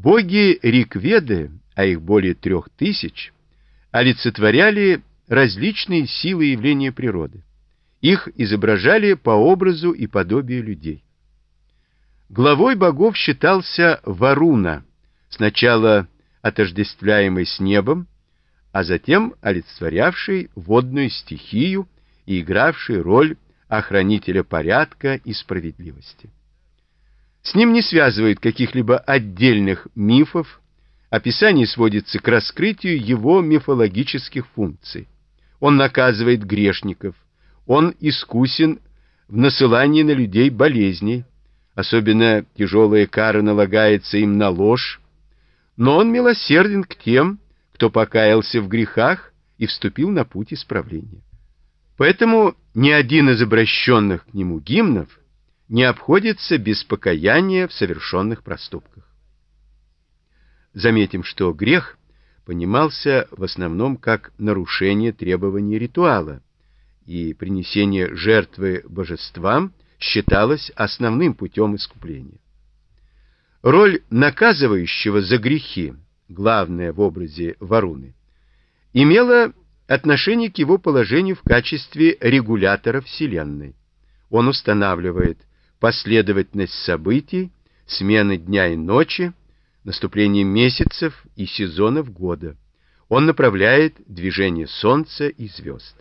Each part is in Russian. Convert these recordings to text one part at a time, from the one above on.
Боги Ригведы, а их более 3000, олицетворяли различные силы и явления природы. Их изображали по образу и подобию людей. Главой богов считался Варуна, сначала отождествляемый с небом, а затем олицетворявший водную стихию и игравший роль охранителя порядка и справедливости. С ним не связывают каких-либо отдельных мифов, описание сводится к раскрытию его мифологических функций. Он наказывает грешников, он искусен в насылании на людей болезней, особенно тяжелая кара налагается им на ложь, но он милосерден к тем, кто покаялся в грехах и вступил на путь исправления. Поэтому ни один из обращенных к нему гимнов не обходится без покаяния в совершенных проступках. Заметим, что грех понимался в основном как нарушение требований ритуала, и принесение жертвы божествам считалось основным путем искупления. Роль наказывающего за грехи, главная в образе Варуны, имела отношение к его положению в качестве регулятора Вселенной. Он устанавливает последовательность событий, смены дня и ночи, наступление месяцев и сезонов года. Он направляет движение солнца и звезд.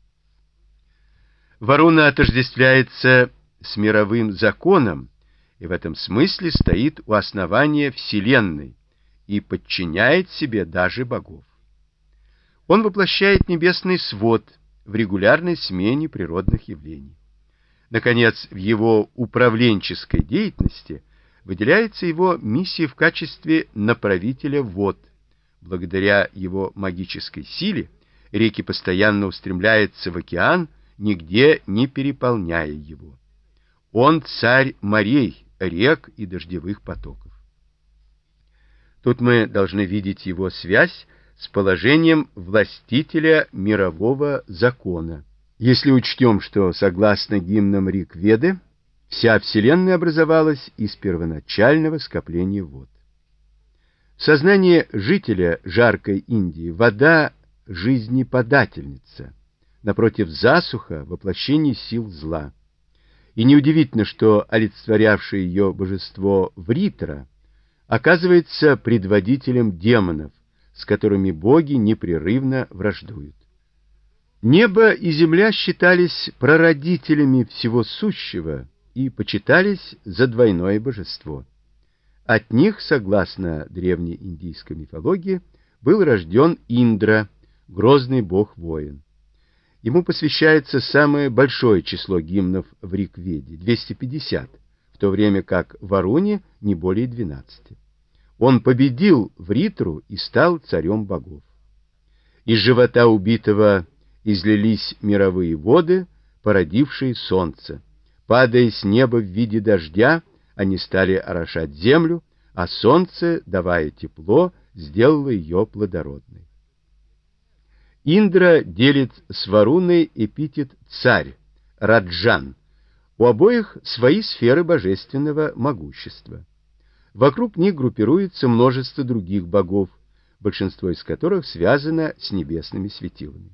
Варуна отождествляется с мировым законом и в этом смысле стоит у основания Вселенной и подчиняет себе даже богов. Он воплощает небесный свод в регулярной смене природных явлений. Наконец, в его управленческой деятельности выделяется его миссия в качестве направителя вод. Благодаря его магической силе реки постоянно устремляются в океан, нигде не переполняя его. Он царь морей, рек и дождевых потоков. Тут мы должны видеть его связь с положением властителя мирового закона. Если учтем, что, согласно гимнам Ригведы, вся Вселенная образовалась из первоначального скопления вод. В сознании жителя жаркой Индии вода — жизнеподательница, напротив, засуха — воплощение сил зла. И неудивительно, что олицетворявшее ее божество Вритра оказывается предводителем демонов, с которыми боги непрерывно враждуют. Небо и земля считались прародителями всего сущего и почитались за двойное божество. От них, согласно древнеиндийской мифологии, был рожден Индра, грозный бог-воин. Ему посвящается самое большое число гимнов в Ригведе — 250, в то время как Варуне не более 12. Он победил Вритру и стал царем богов. Из живота убитого излились мировые воды, породившие солнце. Падая с неба в виде дождя, они стали орошать землю, а солнце, давая тепло, сделало ее плодородной. Индра делит с Варуной эпитет «царь» — Раджан. У обоих свои сферы божественного могущества. Вокруг них группируется множество других богов, большинство из которых связано с небесными светилами.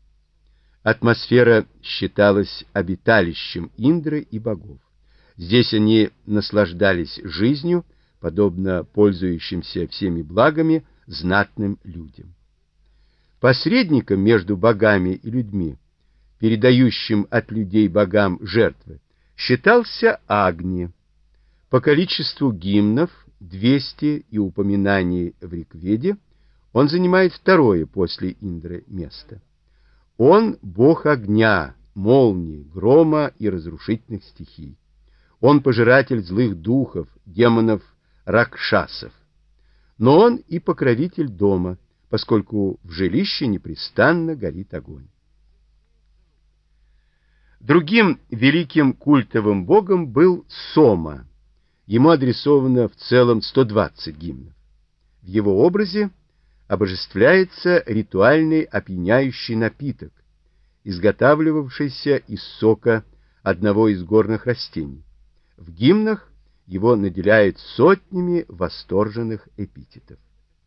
Атмосфера считалась обиталищем Индры и богов. Здесь они наслаждались жизнью, подобно пользующимся всеми благами знатным людям. Посредником между богами и людьми, передающим от людей богам жертвы, считался Агни. По количеству гимнов, 200 и упоминаний в Ригведе, он занимает второе после Индры место. Он бог огня, молнии, грома и разрушительных стихий. Он пожиратель злых духов, демонов-ракшасов. Но он и покровитель дома, поскольку в жилище непрестанно горит огонь. Другим великим культовым богом был Сома. Ему адресовано в целом 120 гимнов. В его образе обожествляется ритуальный опьяняющий напиток, изготавливавшийся из сока одного из горных растений. В гимнах его наделяет сотнями восторженных эпитетов.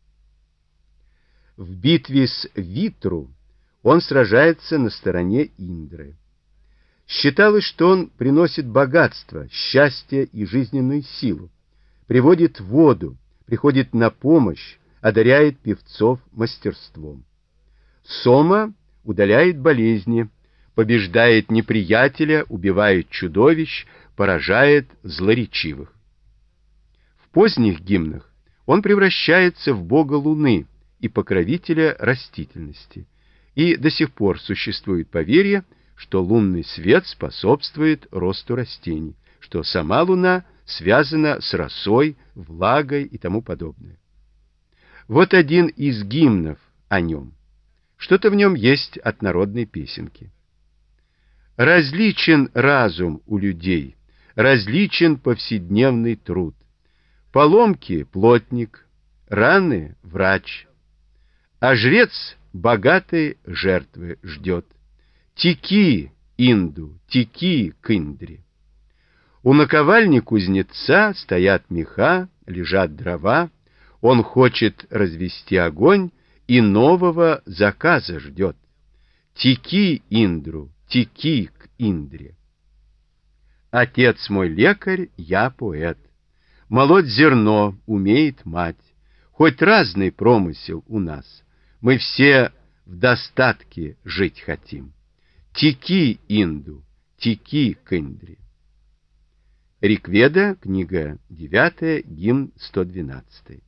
В битве с Витру он сражается на стороне Индры. Считалось, что он приносит богатство, счастье и жизненную силу, приводит воду, приходит на помощь, одаряет певцов мастерством. Сома удаляет болезни, побеждает неприятеля, убивает чудовищ, поражает злоречивых. В поздних гимнах он превращается в бога Луны и покровителя растительности, и до сих пор существует поверье, что лунный свет способствует росту растений, что сама Луна связана с росой, влагой и тому подобное. Вот один из гимнов о нем. Что-то в нем есть от народной песенки. Различен разум у людей, различен повседневный труд. Поломки — плотник, раны — врач, а жрец богатой жертвы ждет. Теки, Инду, теки к Индре. У наковальни кузнеца стоят меха, лежат дрова, он хочет развести огонь и нового заказа ждет. Теки, Индру, теки к Индре. Отец мой лекарь, я поэт. Молоть зерно умеет мать. Хоть разный промысел у нас, мы все в достатке жить хотим. Теки, Инду, теки к Индре. Ригведа, книга 9, гимн 112.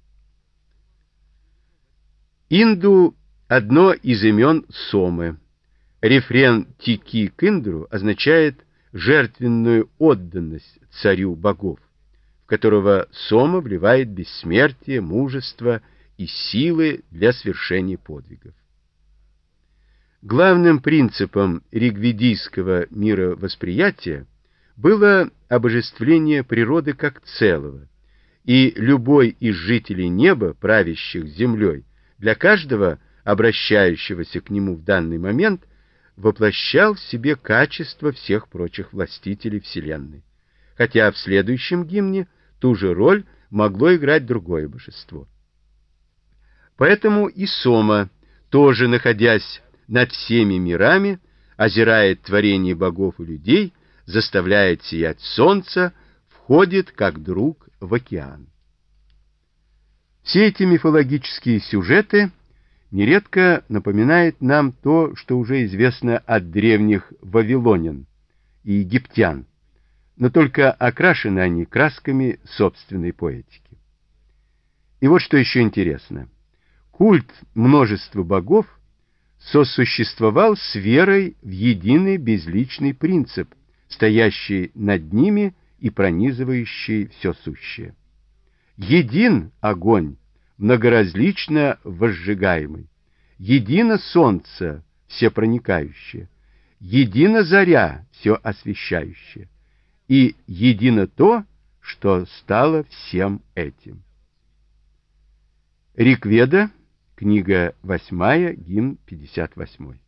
Инду — одно из имен Сомы. Рефрен «Теки к Индру» означает жертвенную отданность царю богов, в которого Сома вливает бессмертие, мужество и силы для свершения подвигов. Главным принципом ригведийского мировосприятия было обожествление природы как целого, и любой из жителей неба, правящих землей, для каждого, обращающегося к нему в данный момент, воплощал в себе качество всех прочих властителей вселенной, хотя в следующем гимне ту же роль могло играть другое божество. Поэтому и Сома, тоже находясь над всеми мирами, озирает творение богов и людей, заставляет сиять солнце, входит как друг в океан. Все эти мифологические сюжеты нередко напоминают нам то, что уже известно от древних вавилонян и египтян, но только окрашены они красками собственной поэтики. И вот что еще интересно. Культ множества богов сосуществовал с верой в единый безличный принцип, стоящий над ними и пронизывающий все сущее. Един огонь, многоразлично возжигаемый, едино солнце всепроникающее, едино заря все освещающая, и едино то, что стало всем этим. Ригведа, книга 8, гимн 58.